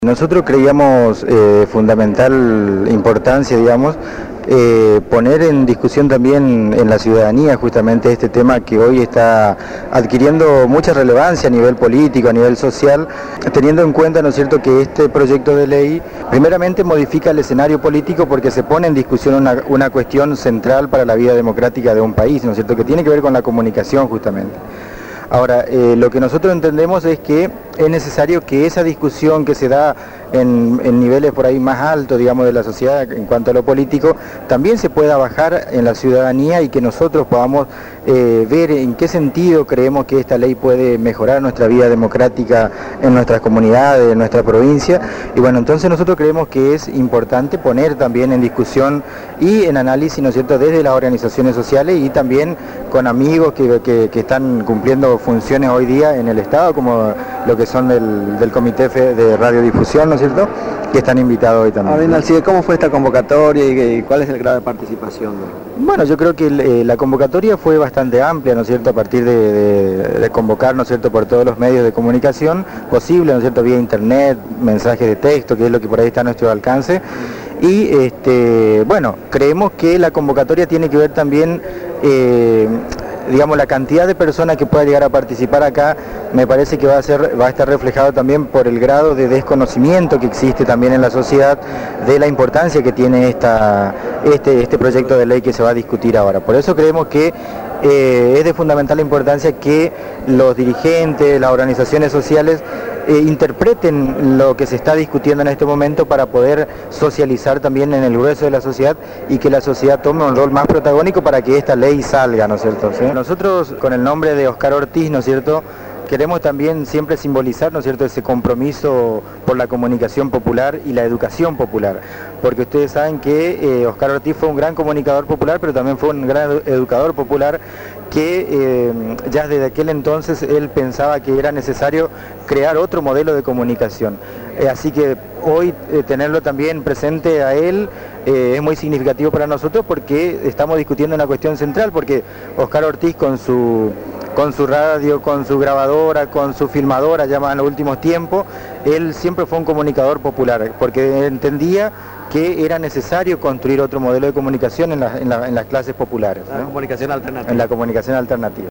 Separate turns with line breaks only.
Nosotros creíamos fundamental importancia, digamos, poner en discusión también en la ciudadanía justamente este tema que hoy está adquiriendo mucha relevancia a nivel político, a nivel social, teniendo en cuenta, ¿no es cierto?, que este proyecto de ley primeramente modifica el escenario político porque se pone en discusión una cuestión central para la vida democrática de un país, ¿no es cierto?, que tiene que ver con la comunicación justamente. Ahora, lo que nosotros entendemos es que es necesario que esa discusión que se da en niveles por ahí más altos, digamos, de la sociedad en cuanto a lo político, también se pueda bajar en la ciudadanía y que nosotros podamos ver en qué sentido creemos que esta ley puede mejorar nuestra vida democrática en nuestras comunidades, en nuestra provincia. Y bueno, entonces nosotros creemos que es importante poner también en discusión y en análisis, ¿no es cierto?, desde las organizaciones sociales y también con amigos que están cumpliendo funciones hoy día en el Estado, como lo que son del Comité de Radiodifusión, ¿no es cierto?, que están invitados hoy también.
Ahora, Alcide, ¿cómo fue esta convocatoria y cuál es el grado de participación?
Bueno, yo creo que la convocatoria fue bastante amplia, ¿no es cierto?, a partir de convocar, ¿no es cierto?, por todos los medios de comunicación posible, ¿no es cierto?, vía internet, mensajes de texto, que es lo que por ahí está a nuestro alcance. Y bueno, creemos que la convocatoria tiene que ver también, digamos, la cantidad de personas que pueda llegar a participar acá, me parece que va a estar reflejado también por el grado de desconocimiento que existe también en la sociedad de la importancia que tiene este proyecto de ley que se va a discutir ahora. Por eso creemos que es de fundamental importancia que los dirigentes, las organizaciones sociales interpreten lo que se está discutiendo en este momento para poder socializar también en el grueso de la sociedad y que la sociedad tome un rol más protagónico para que esta ley salga, ¿no es cierto? ¿Sí? Nosotros, con el nombre de Oscar Ortiz, ¿no es cierto?, queremos también siempre simbolizar, ¿no es cierto?, ese compromiso por la comunicación popular y la educación popular, porque ustedes saben que Oscar Ortiz fue un gran comunicador popular, pero también fue un gran educador popular que ya desde aquel entonces él pensaba que era necesario crear otro modelo de comunicación. Así que hoy tenerlo también presente a él es muy significativo para nosotros porque estamos discutiendo una cuestión central, porque Oscar Ortiz con su radio, con su grabadora, con su filmadora, ya más en los últimos tiempos, él siempre fue un comunicador popular, porque entendía que era necesario construir otro modelo de comunicación en las clases populares, ¿no?
La comunicación alternativa.
En la comunicación alternativa.